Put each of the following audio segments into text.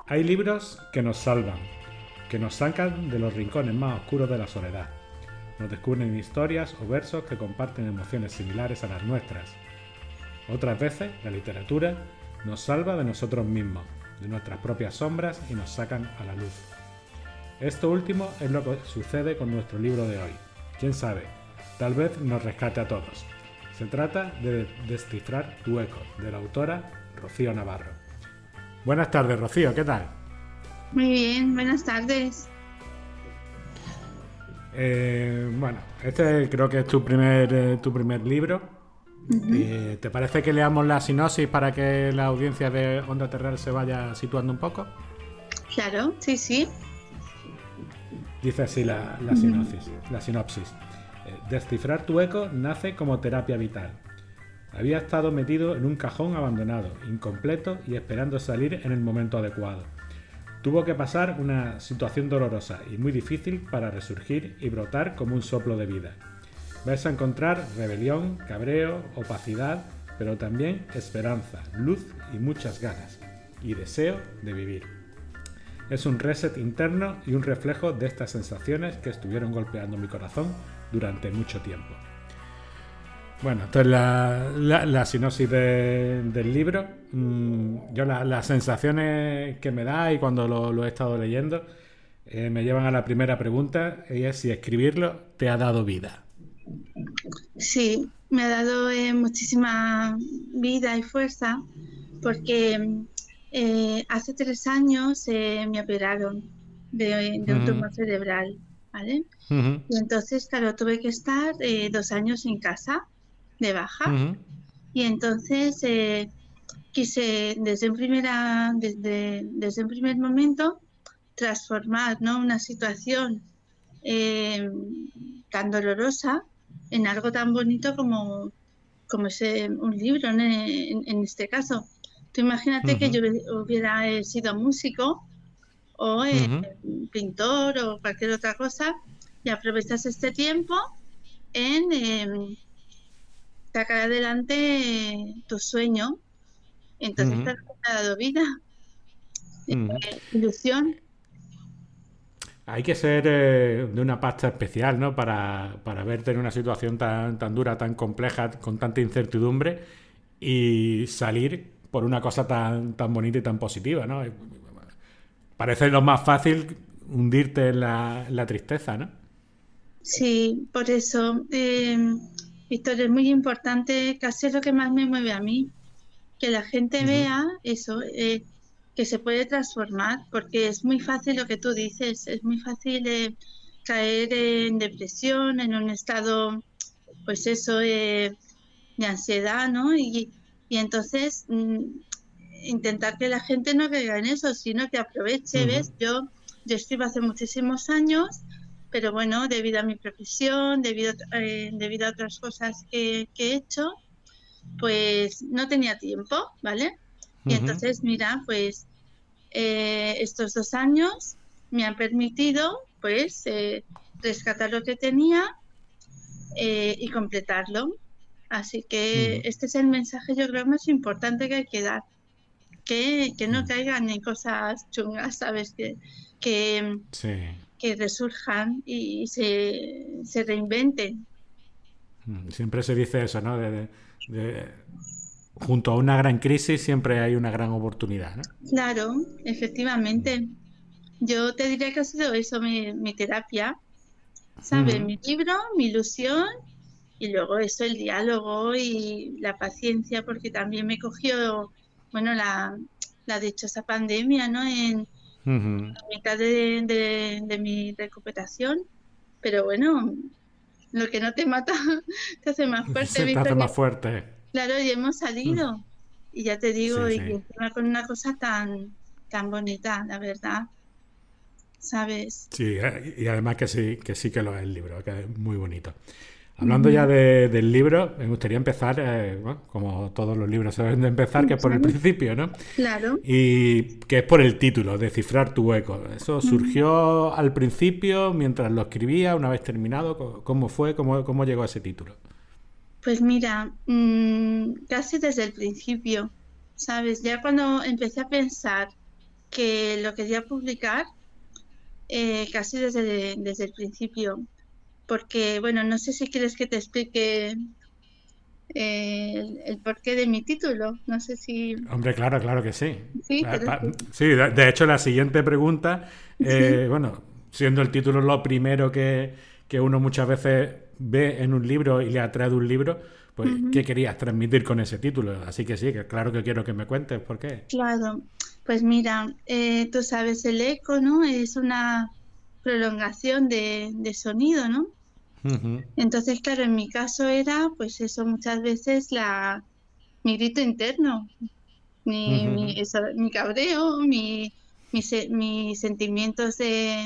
Hay libros que nos salvan, que nos sacan de los rincones más oscuros de la soledad. Nos descubren historias o versos que comparten emociones similares a las nuestras. Otras veces, la literatura nos salva de nosotros mismos, de nuestras propias sombras y nos sacan a la luz. Esto último es lo que sucede con nuestro libro de hoy. ¿Quién sabe? Tal vez nos rescate a todos. Se trata de Descifrar tu eco, de la autora Rocío Navarro. Buenas tardes, Rocío, ¿qué tal? Muy bien, buenas tardes. Bueno, este creo que es tu primer libro. Uh-huh. ¿Te parece que leamos la sinopsis para que la audiencia de Onda Terral se vaya situando un poco? Claro, sí, sí. Dice así la sinopsis. Descifrar tu eco nace como terapia vital. Había estado metido en un cajón abandonado, incompleto y esperando salir en el momento adecuado. Tuvo que pasar una situación dolorosa y muy difícil para resurgir y brotar como un soplo de vida. Vais a encontrar rebelión, cabreo, opacidad, pero también esperanza, luz y muchas ganas, y deseo de vivir. Es un reset interno y un reflejo de estas sensaciones que estuvieron golpeando mi corazón durante mucho tiempo. Bueno, esto es la sinopsis del libro. Yo las sensaciones que me da y cuando lo he estado leyendo me llevan a la primera pregunta, y es si escribirlo te ha dado vida. Sí, me ha dado muchísima vida y fuerza porque hace 3 años me operaron de un tumor cerebral, ¿vale? Uh-huh. Y entonces, claro, tuve que estar 2 años en casa de baja. Uh-huh. Y entonces quise desde un primer momento transformar, ¿no?, una situación tan dolorosa en algo tan bonito como es un libro, ¿no?, en este caso. Tú imagínate Uh-huh. que yo hubiera sido músico o pintor o cualquier otra cosa, y aprovechas este tiempo en sacar adelante tu sueño. Entonces te ha dado vida, ilusión. Hay que ser de una pasta especial, ¿no? Para verte en una situación tan dura, tan compleja, con tanta incertidumbre y salir por una cosa tan bonita y tan positiva, ¿no? Parece lo más fácil hundirte en la tristeza, ¿no? Sí, por eso, Víctor, es muy importante, casi es lo que más me mueve a mí, que la gente Uh-huh. vea eso, que se puede transformar, porque es muy fácil lo que tú dices, es muy fácil caer en depresión, en un estado, pues eso, de ansiedad, ¿no? Y entonces intentar que la gente no caiga en eso, sino que aproveche, Uh-huh. ¿ves? Yo escribo hace muchísimos años, pero bueno, debido a mi profesión, debido a otras cosas que he hecho, pues no tenía tiempo, ¿vale? Y Uh-huh. entonces, mira, pues estos 2 años me han permitido, pues, rescatar lo que tenía y completarlo. Así que Uh-huh. este es el mensaje, yo creo, más importante que hay que dar. Que no caigan en cosas chungas, ¿sabes? Que, Sí. que resurjan y se reinventen. Siempre se dice eso, ¿no? Junto a una gran crisis siempre hay una gran oportunidad, ¿no? Claro, efectivamente. Yo te diría que ha sido eso mi terapia, ¿sabes? Uh-huh. Mi libro, mi ilusión y luego eso, el diálogo y la paciencia, porque también me cogió, bueno, la dichosa pandemia, ¿no? En Uh-huh. mitad de mi recuperación, pero bueno, lo que no te mata te hace más fuerte, Se te hace Victoria. más fuerte. Claro, y hemos salido. Y ya te digo, Sí, y sí. encima con una cosa tan bonita, la verdad, ¿sabes? Sí, y además que sí que lo es el libro, que es muy bonito. Hablando ya del libro, me gustaría empezar, bueno, como todos los libros se deben de empezar, que es por el principio, ¿no? Claro. Y que es por el título, Descifrar tu eco. ¿Eso surgió al principio, mientras lo escribía, una vez terminado? ¿Cómo fue? ¿Cómo llegó a ese título? Pues mira, casi desde el principio, ¿sabes? Ya cuando empecé a pensar que lo quería publicar casi desde el principio, porque, bueno, no sé si quieres que te explique el porqué de mi título, no sé si... Hombre, claro, claro que sí. Sí, pero Sí, de hecho, la siguiente pregunta, sí. bueno, siendo el título lo primero que uno muchas veces ve en un libro y le atrae de un libro, pues, Ujú. ¿qué querías transmitir con ese título? Así que sí, que claro que quiero que me cuentes por qué. Claro, pues mira, tú sabes, el eco, ¿no? Es una prolongación de sonido, ¿no? Ujú, Entonces, claro, en mi caso era, pues eso, muchas veces mi grito interno, ujú, mi cabreo, mis sentimientos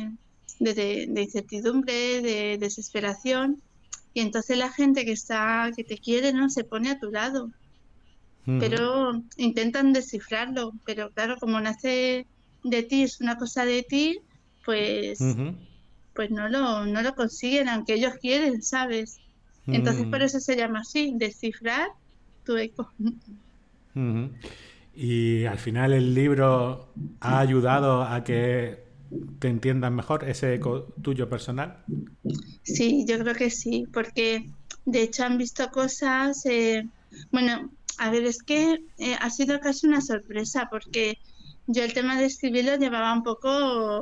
de incertidumbre, de desesperación. Y entonces la gente que te quiere, ¿no? Se pone a tu lado, ujú, pero intentan descifrarlo. Pero claro, como nace de ti, es una cosa de ti, pues, ujú, pues no lo consiguen, aunque ellos quieren, ¿sabes? Entonces por ujú, eso se llama así, descifrar tu eco. ujú. Y al final el libro ha ayudado a que te entiendas mejor ese eco tuyo personal. Sí, yo creo que sí, porque de hecho han visto cosas, bueno, a ver, es que ha sido casi una sorpresa, porque yo el tema de escribirlo llevaba un poco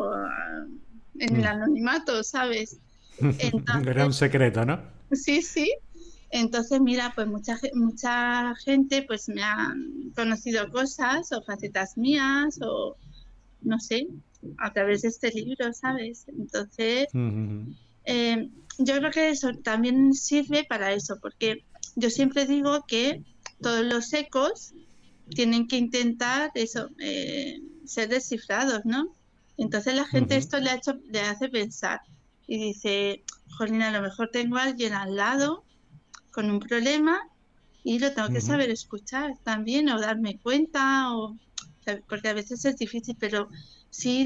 en el Mm. anonimato, ¿sabes? Era Entonces, un secreto, ¿no? sí, sí. Entonces, mira, pues mucha gente pues me ha conocido cosas o facetas mías o no sé, a través de este libro, ¿sabes? Entonces, Ujú, yo creo que eso también sirve para eso, porque yo siempre digo que todos los ecos tienen que intentar eso, ser descifrados, ¿no? Entonces la gente ujú, esto le hace pensar y dice, Jolín, a lo mejor tengo a alguien al lado con un problema y lo tengo que ujú, saber escuchar también o darme cuenta porque a veces es difícil, pero sí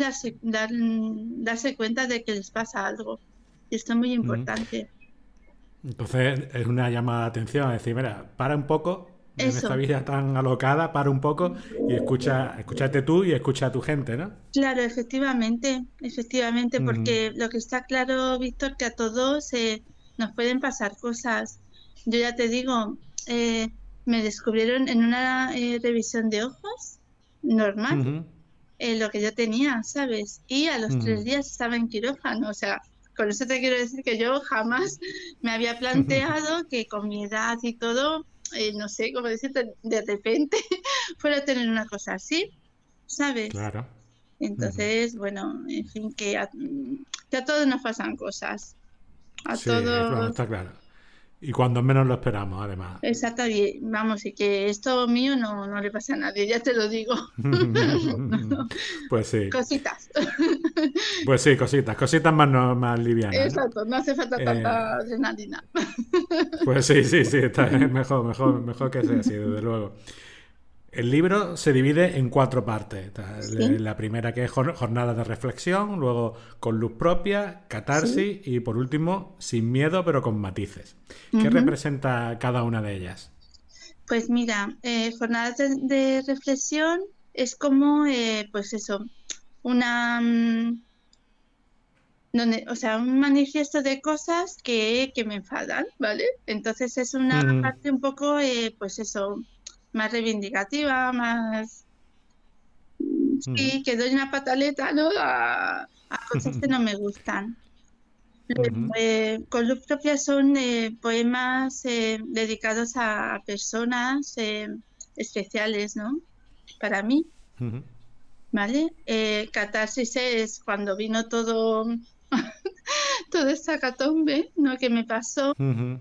darse cuenta de que les pasa algo. Y esto es muy ujú. importante. Entonces es una llamada de atención, es decir, mira, para un poco, en esta Eso, vida tan alocada, para un poco y escúchate tú y escucha a tu gente, ¿no? claro, efectivamente, Ujú, porque lo que está claro, Víctor, que a todos nos pueden pasar cosas. Yo ya te digo, eh, me descubrieron en una revisión de ojos normal, ujú, lo que yo tenía, ¿sabes? Y a los ujú. 3 días estaba en quirófano, o sea, con eso te quiero decir que yo jamás me había planteado que con mi edad y todo, no sé cómo decirte, de repente fuera a tener una cosa así, ¿sabes? Claro. Ujú. Entonces, bueno, en fin, que a todos nos pasan cosas, a Sí, vamos, todos. está claro. Y cuando menos lo esperamos, además. Exacto, y vamos, y que esto mío no le pasa a nadie, ya te lo digo. Pues sí. Cositas. Pues sí, cositas. Cositas más, no, más livianas, ¿no? Exacto, no hace falta Eh, tanta adrenalina. pues sí, sí, sí. Está mejor, mejor, mejor que sea así, desde luego. El libro se divide en cuatro partes. Sí, La primera que es jornada de reflexión, luego con luz propia, sí. catarsis y por último sin miedo pero con matices. ¿Qué Ujú. representa cada una de ellas? Pues mira, jornadas de reflexión es como, pues eso, una, o sea, un manifiesto de cosas que me enfadan, ¿vale? Entonces es una parte un poco, pues eso, más reivindicativa, más, sí, que doy una pataleta, ¿no? A cosas que no me gustan. Con luz propia son poemas dedicados a personas especiales, ¿no? Para mí, ¿vale? Catarsis es cuando vino toda esta catombe, ¿no? Que me pasó.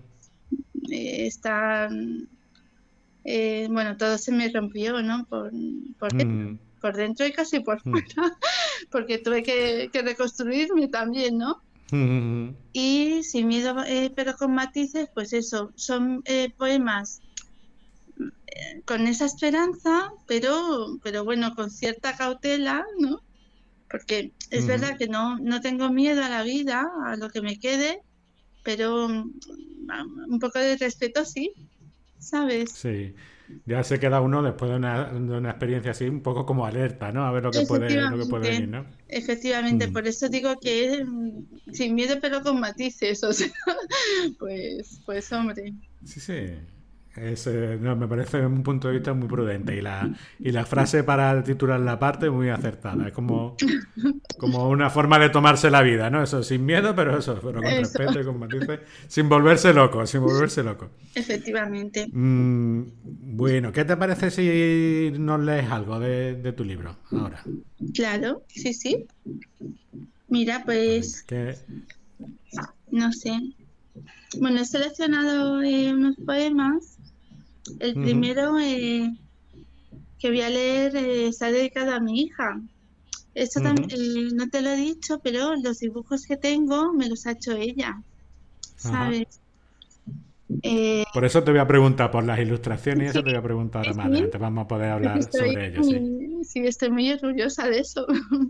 Está, bueno, todo se me rompió, ¿no? Por dentro y casi por fuera, porque tuve que reconstruirme también, ¿no? Y sin miedo, pero con matices, pues eso, son poemas con esa esperanza, pero bueno, con cierta cautela, ¿no? Porque es verdad que no tengo miedo a la vida, a lo que me quede, pero un poco de respeto sí. ¿sabes? Sí. Ya se queda uno después de una experiencia así un poco como alerta, ¿no? A ver lo que puede venir, Efectivamente, ¿no? efectivamente, Mm. por eso digo que sin miedo pero con matices, o sea, pues hombre, Sí, sí. No, me parece un punto de vista muy prudente y la frase para titular la parte muy acertada. Es como una forma de tomarse la vida, ¿no? Eso, sin miedo, pero eso, pero con eso, respeto y con matices, sin volverse loco, sin volverse loco. efectivamente. Bueno, ¿qué te parece si nos lees algo de tu libro ahora? Claro, sí, sí. Mira, Pues venga, pues, no sé. Bueno, he seleccionado unos poemas. El Ujú, primero que voy a leer está dedicado a mi hija. Esto también, ujú, no te lo he dicho, pero los dibujos que tengo me los ha hecho ella, ajá. ¿sabes? Eh, Por eso te voy a preguntar por las ilustraciones y sí, eso te voy a preguntar sí, ahora más sí, adelante. Vamos a poder porque hablar sobre ello, sí. sí, estoy muy orgullosa de eso.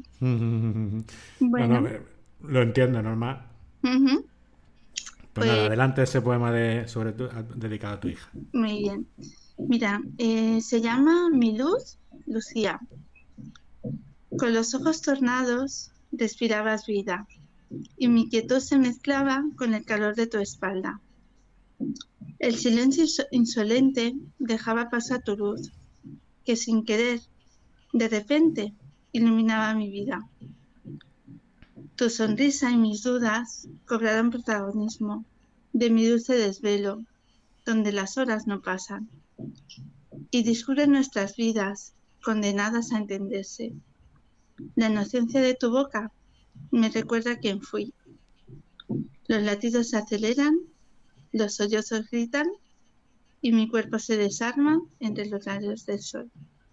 No, no, Bueno, lo entiendo, normal. ujú, Pues nada, pues adelante ese poema dedicado a tu hija. muy bien. Mira, se llama Mi luz, Lucía. Con los ojos tornados respirabas vida y mi quietud se mezclaba con el calor de tu espalda. El silencio insolente dejaba pasar tu luz, que sin querer, de repente, iluminaba mi vida. Tu sonrisa y mis dudas cobraron protagonismo de mi dulce desvelo, donde las horas no pasan, y discurren nuestras vidas, condenadas a entenderse. La inocencia de tu boca me recuerda quién fui. Los latidos se aceleran, los sollozos gritan y mi cuerpo se desarma entre los rayos del sol.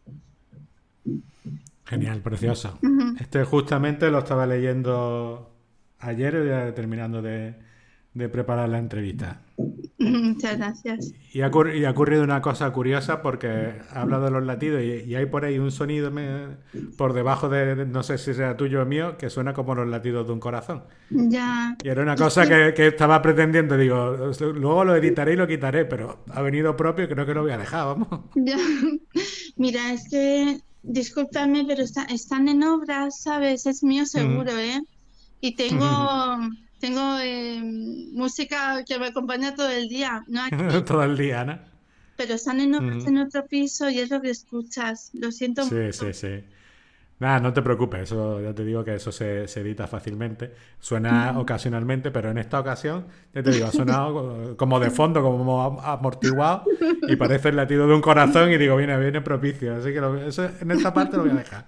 Genial, precioso. Ujú. Este justamente lo estaba leyendo ayer, ya terminando de preparar la entrevista. Muchas gracias. Y ha ocurrido una cosa curiosa porque ha hablado de los latidos y hay por ahí un sonido por debajo no sé si sea tuyo o mío, que suena como los latidos de un corazón. Ya, Y era una es cosa que, que estaba pretendiendo, digo, luego lo editaré y lo quitaré, pero ha venido propio y creo que lo voy a dejar, vamos. ya, mira, es que, discúlpame, pero están en obras, ¿sabes? Es mío seguro, ¿eh? Y tengo música que me acompaña todo el día, no aquí, Todo el día, ¿no? pero están en obras en otro piso y es lo que escuchas. Lo siento Sí, mucho. sí, sí. Nada, no te preocupes, eso ya te digo que eso se edita fácilmente. Suena ocasionalmente, pero en esta ocasión, ya te digo, ha sonado como de fondo, como amortiguado, y parece el latido de un corazón, y digo, viene propicio. Así que en esta parte lo voy a dejar.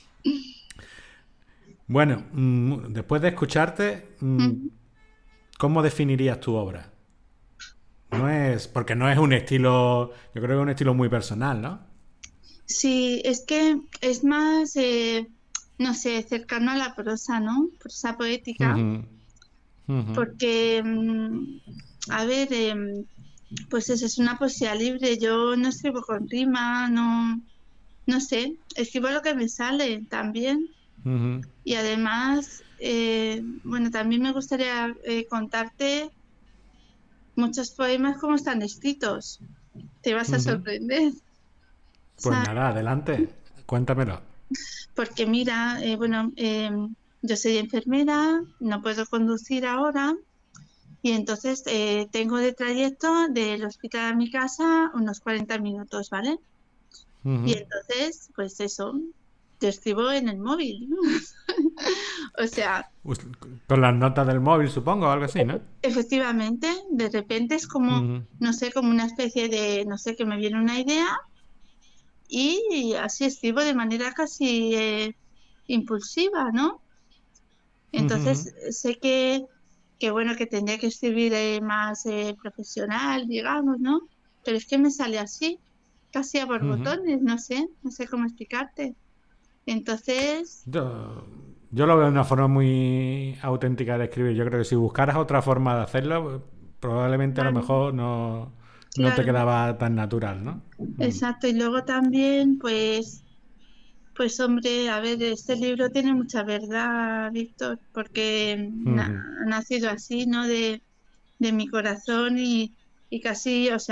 Bueno, después de escucharte, ¿cómo definirías tu obra? Porque no es un estilo, yo creo que es un estilo muy personal, ¿no? Sí, es que es más, no sé, cercano a la prosa, ¿no? Prosa poética, Ujú, ujú, porque, a ver, pues eso es una poesía libre. Yo no escribo con rima, no sé, escribo lo que me sale también. ujú, Y además, bueno, también me gustaría contarte muchos poemas como están escritos. Te vas a ujú. sorprender, Pues ¿sabes? nada, adelante, cuéntamelo. Porque mira, bueno, yo soy enfermera, no puedo conducir ahora y entonces tengo de trayecto del hospital a mi casa unos 40 minutos, ¿vale? Y Ujú. entonces, pues eso, te escribo en el móvil. O sea, Us- Con las notas del móvil, supongo, o algo así, ¿no? efectivamente, de repente es como, Ujú, no sé, como una especie de, no sé, que me viene una idea y así escribo de manera casi impulsiva, ¿no? ujú, Entonces sé que bueno, que tendría que escribir más profesional, digamos, ¿no? Pero es que me sale así, casi a ujú. borbotones, no sé cómo explicarte. Entonces, Yo lo veo de una forma muy auténtica de escribir. Yo creo que si buscaras otra forma de hacerlo, probablemente a lo claro, mejor no te claro, quedaba tan natural, ¿no? exacto. Y luego también, pues hombre, a ver, este libro tiene mucha verdad, Víctor, porque Ujú, ha nacido así, ¿no? De mi corazón y casi, o sea,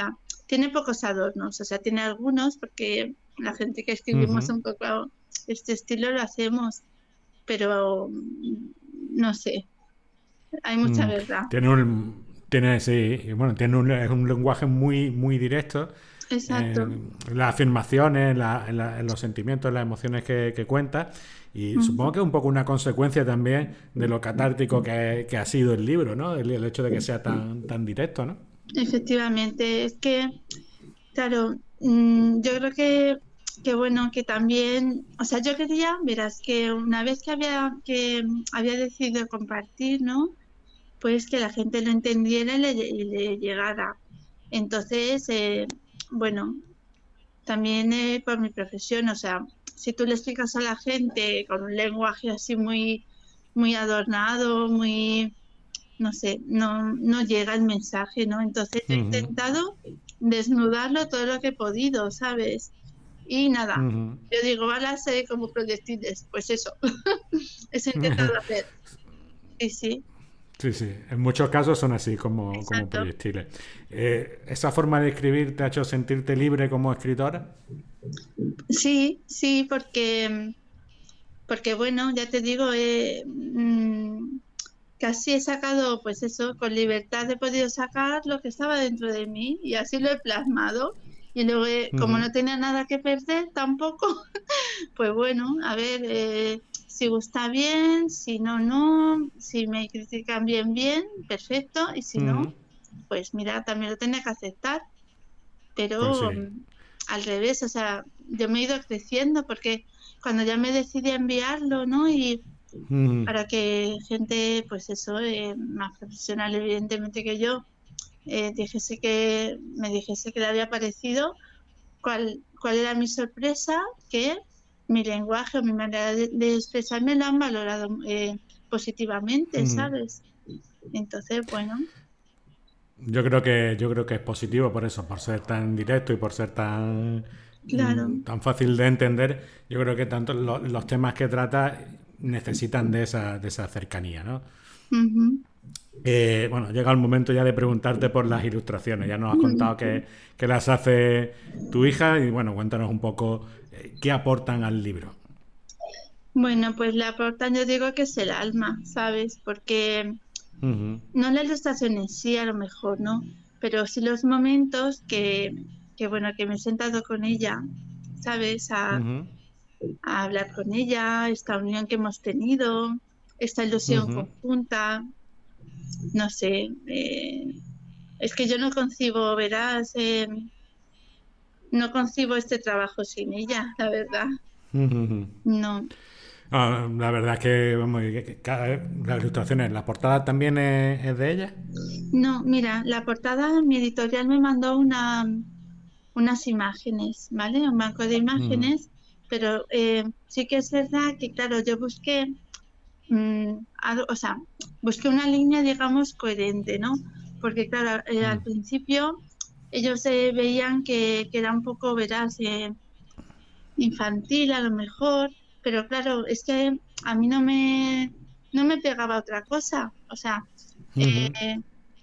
tiene pocos adornos, o sea, tiene algunos porque la gente que escribimos Ujú. un poco este estilo lo hacemos, pero no sé, hay mucha Mm, verdad. sí, y bueno, es un lenguaje muy, muy directo Exacto. en las afirmaciones, en los sentimientos, en las emociones que cuenta. Y Mm. supongo que es un poco una consecuencia también de lo catártico que ha sido el libro, ¿no? El hecho de que sea tan directo, ¿no? Efectivamente, es que, claro, yo creo que bueno, que también, o sea, yo quería, verás, que una vez que había decidido compartir, ¿no? Pues que la gente lo entendiera y le llegara. Entonces, bueno, también por mi profesión, o sea, si tú le explicas a la gente con un lenguaje así muy, muy adornado, muy, no sé, no llega el mensaje, ¿no? Entonces yo he Ujú, intentado desnudarlo todo lo que he podido, ¿sabes? Y nada, ujú. yo digo, balas como proyectiles, pues eso, eso he intentado hacer. Sí, sí, Sí, sí, en muchos casos son así como exacto. proyectiles. ¿Esa forma de escribir te ha hecho sentirte libre como escritora? Sí, sí, porque bueno, ya te digo, casi he sacado, pues eso, con libertad he podido sacar lo que estaba dentro de mí y así lo he plasmado. Y luego, como Ujú, no tenía nada que perder tampoco, pues bueno, a ver, si gusta bien, si no, no, si me critican bien, bien, perfecto, y si no, ujú. pues mira, también lo tenía que aceptar, Pues pero sí. al revés, o sea, yo me he ido creciendo porque cuando ya me decidí a enviarlo, ¿no? Y Ujú, para que gente, pues eso, más profesional evidentemente que yo, me dijese que le había parecido, cuál era mi sorpresa, que mi lenguaje o mi manera de expresarme lo han valorado positivamente, ujú. ¿sabes? Entonces, bueno, Yo creo que es positivo por eso, por ser tan directo y por ser claro. tan fácil de entender. Yo creo que tanto los temas que trata necesitan de esa cercanía, ¿no? Ujú. Bueno, llega el momento ya de preguntarte por las ilustraciones. Ya nos has contado que las hace tu hija y bueno, cuéntanos un poco qué aportan al libro. Bueno, pues la aportan, yo digo que es el alma, ¿sabes? Porque Ujú, no la ilustración en sí, a lo mejor, ¿no? Pero sí los momentos bueno, que me he sentado con ella, ¿sabes? ujú, A hablar con ella, esta unión que hemos tenido, esta ilusión ujú. conjunta, no sé, es que yo no concibo, verás, no concibo este trabajo sin ella, la verdad. Ujú. No, La verdad es que, vamos, las ilustraciones, la portada también es de ella. no, mira, la portada, mi editorial me mandó unas imágenes, ¿vale? Un banco de Ujú, imágenes, pero sí que es verdad que, claro, yo busqué, o sea, busqué una línea, digamos, coherente, ¿no? Porque, claro, al ujú, principio ellos veían que era un poco, verás, infantil a lo mejor, pero claro, es que a mí no me pegaba otra cosa. O sea, ujú, eh,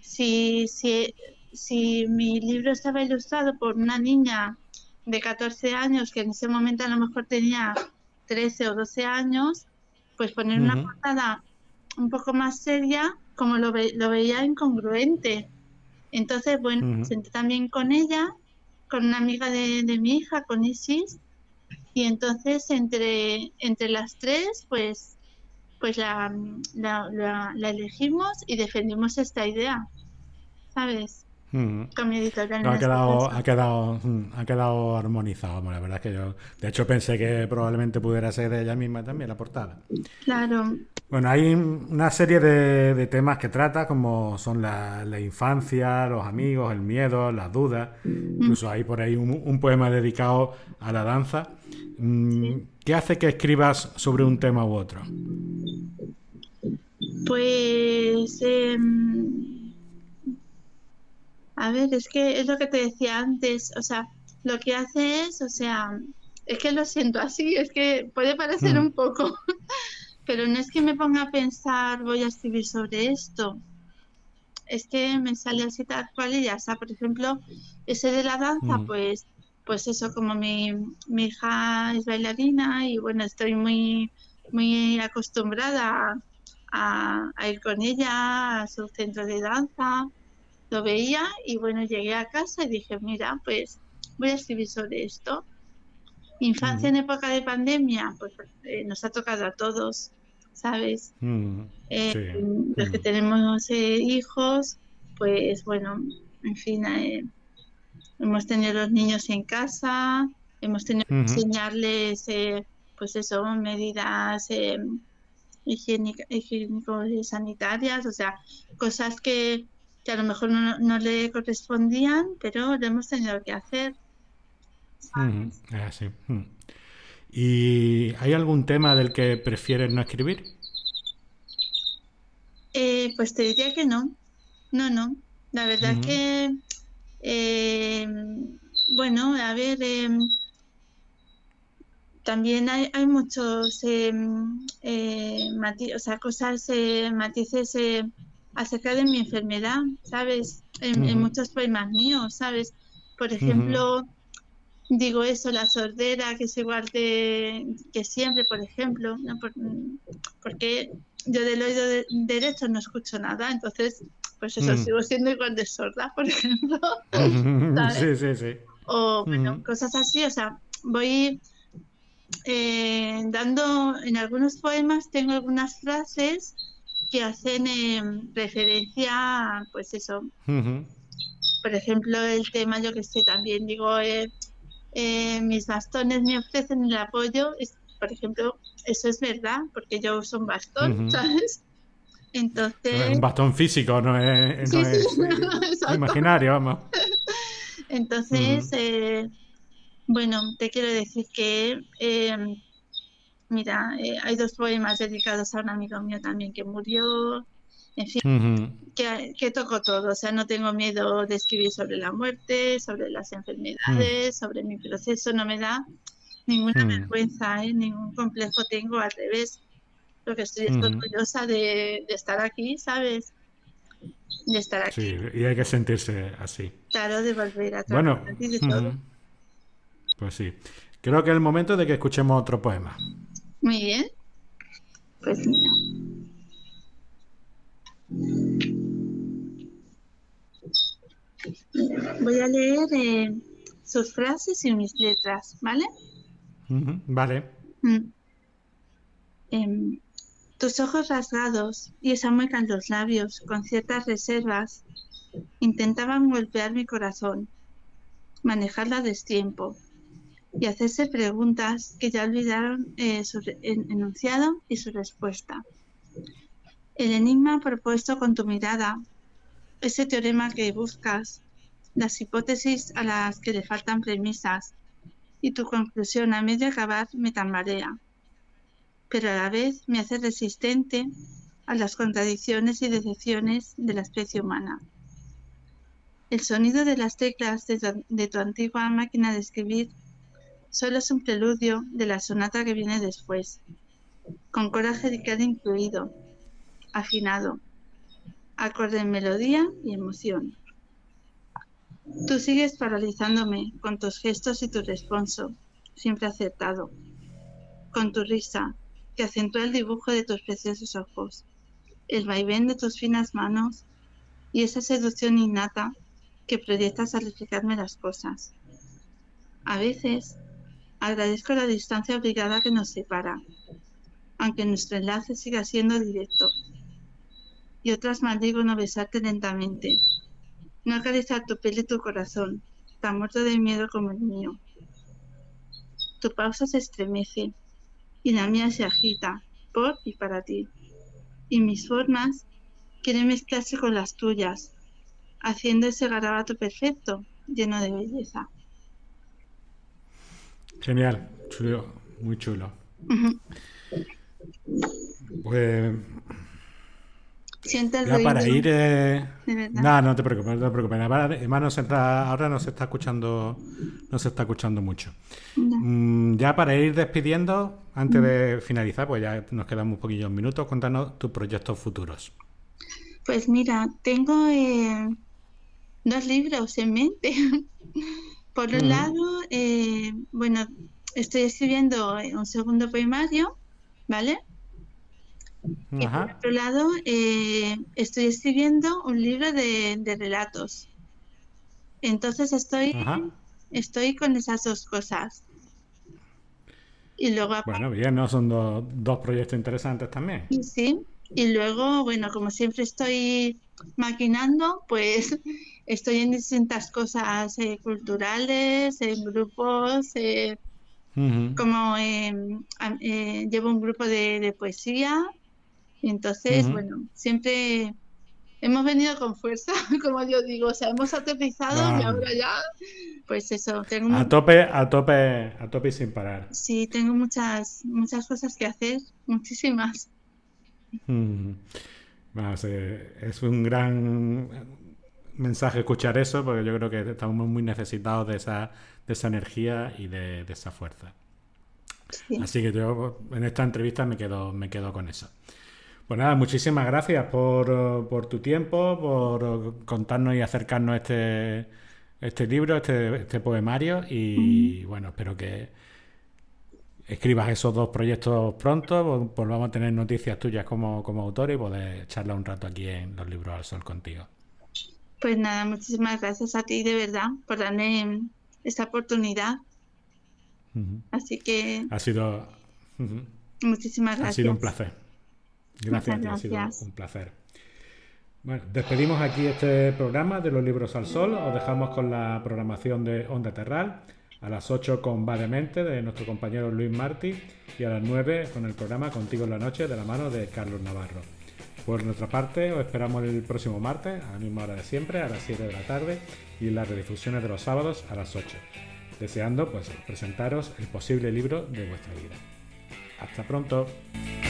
si mi libro estaba ilustrado por una niña de 14 años, que en ese momento a lo mejor tenía 13 o 12 años, pues poner una ujú, portada un poco más seria, como lo veía incongruente. Entonces, bueno, me ujú, senté también con ella, con una amiga de mi hija, con Isis, y entonces entre las tres, pues la elegimos y defendimos esta idea, ¿sabes? ujú. Con mi editorial No, en ha este quedado, caso. ha quedado, ha quedado armonizado. Bueno, la verdad es que yo, de hecho, pensé que probablemente pudiera ser de ella misma también la portada. Claro. Bueno, hay una serie de temas que trata, como son la infancia, los amigos, el miedo, las dudas. Mm. Incluso hay por ahí un poema dedicado a la danza. Sí. ¿Qué hace que escribas sobre un tema u otro? Pues, a ver, es que es lo que te decía antes, o sea, lo que hace es, o sea, es que lo siento así, es que puede parecer Mm, un poco, pero no es que me ponga a pensar, voy a escribir sobre esto. es que me sale así tal cual y ya está. Por ejemplo, ese de la danza, pues eso, como mi hija es bailarina y bueno, estoy muy acostumbrada a ir con ella a su centro de danza. Lo veía y bueno, llegué a casa y dije, mira, pues voy a escribir sobre esto. Infancia en época de pandemia, pues nos ha tocado a todos, ¿sabes? Sí. Los que tenemos hijos, pues bueno, en fin, hemos tenido los niños en casa, hemos tenido que enseñarles, pues eso, medidas higiénico-sanitarias, o sea, cosas que a lo mejor no le correspondían, pero lo hemos tenido que hacer. Sí. ¿Y hay algún tema del que prefieres no escribir? Pues te diría que no. No. La verdad es que, bueno, a ver, también hay muchos o sea, cosas, matices acerca de mi enfermedad, ¿sabes? En muchos poemas míos, ¿sabes? Por ejemplo, digo eso, la sordera, que es igual que siempre, por ejemplo, ¿no? Porque yo del oído derecho no escucho nada, entonces, pues eso, sigo siendo igual de sorda, por ejemplo, ¿sabes? Sí. O, bueno, cosas así, o sea, voy dando, en algunos poemas tengo algunas frases que hacen referencia, pues eso, por ejemplo, el tema, yo que sé, también digo, mis bastones me ofrecen el apoyo, por ejemplo, eso es verdad, porque yo uso un bastón, ¿sabes? Es Entonces, un bastón físico, no es, sí, exacto. imaginario, vamos. Entonces, bueno, te quiero decir que, mira, hay 2 poemas dedicados a un amigo mío también que murió, en fin, que toco todo, o sea, no tengo miedo de escribir sobre la muerte, sobre las enfermedades, sobre mi proceso, no me da ninguna vergüenza, ningún complejo tengo, al revés. Lo que estoy orgullosa de estar aquí, ¿sabes? De estar Sí, aquí, y hay que sentirse así. claro, de volver a Bueno, trabajar y de todo. pues sí. Creo que es el momento de que escuchemos otro poema. Muy bien, pues mira. Voy a leer sus frases y mis letras, ¿vale? Vale. Tus ojos rasgados y esa mueca en los labios, con ciertas reservas, intentaban golpear mi corazón, manejarla a destiempo y hacerse preguntas que ya olvidaron su enunciado y su respuesta. El enigma propuesto con tu mirada, ese teorema que buscas, las hipótesis a las que le faltan premisas y tu conclusión a medio acabar me tambarea, pero a la vez me hace resistente a las contradicciones y decepciones de la especie humana. El sonido de las teclas de tu antigua máquina de escribir solo es un preludio de la sonata que viene después, con coraje de cada incluido, afinado, acorde en melodía y emoción. Tú sigues paralizándome con tus gestos y tu responso, siempre acertado, con tu risa, que acentúa el dibujo de tus preciosos ojos, el vaivén de tus finas manos y esa seducción innata que proyectas al explicarme las cosas. A veces, agradezco la distancia obligada que nos separa, aunque nuestro enlace siga siendo directo. Y otras maldigo no besarte lentamente, no acariciar tu piel y tu corazón, tan muerto de miedo como el mío. Tu pausa se estremece y la mía se agita, por y para ti. Y mis formas quieren mezclarse con las tuyas, haciendo ese garabato perfecto, lleno de belleza. Genial, chulo, muy chulo. Uh-huh. Pues Siento el ya ruido. para ir... De verdad. No, no te preocupes, no te preocupes. Además ahora no se está escuchando mucho. No. Ya para ir despidiendo, antes de finalizar, pues ya nos quedan un poquillos minutos, cuéntanos tus proyectos futuros. Pues mira, tengo dos libros en mente. Por un Ujú. lado, bueno, estoy escribiendo un segundo poemario, ¿vale? Y por Ajá, otro lado, estoy escribiendo un libro de relatos. Entonces ajá. estoy con esas dos cosas. Y luego Bueno, aparte, bien, ¿no? Son dos proyectos interesantes también. sí. Y luego, bueno, como siempre estoy maquinando, pues estoy en distintas cosas culturales, en grupos, Ujú, como llevo un grupo de poesía. Y entonces, ujú. bueno, siempre hemos venido con fuerza, como yo digo, o sea, hemos aterrizado y Ah, ahora ya, pues eso, a tope, a tope, a tope y sin parar. sí, tengo muchas cosas que hacer, muchísimas. Ujú. Vamos, es un gran mensaje escuchar eso, porque yo creo que estamos muy necesitados de esa energía y de esa fuerza. Sí. Así que yo en esta entrevista me quedo con eso. Pues nada, muchísimas gracias por tu tiempo, por contarnos y acercarnos este libro, este poemario. Ujú. Y bueno, espero que escribas esos dos proyectos pronto, volvamos a tener noticias tuyas como autor y poder charlar un rato aquí en Los Libros al Sol contigo. Pues nada, muchísimas gracias a ti de verdad por darme esta oportunidad. Así que Ha sido, uh-huh, muchísimas ha sido un gracias. placer. Gracias Muchas a ti, ha sido gracias. un placer. Bueno, despedimos aquí este programa de Los Libros al Sol. Os dejamos con la programación de Onda Terral. A las 8 con Va de Mente de nuestro compañero Luis Martí. Y a las 9 con el programa Contigo en la Noche de la mano de Carlos Navarro. Por nuestra parte, os esperamos el próximo martes, a la misma hora de siempre, a las 7 de la tarde. Y en las redifusiones de los sábados a las 8. Deseando pues presentaros el posible libro de vuestra vida. Hasta pronto.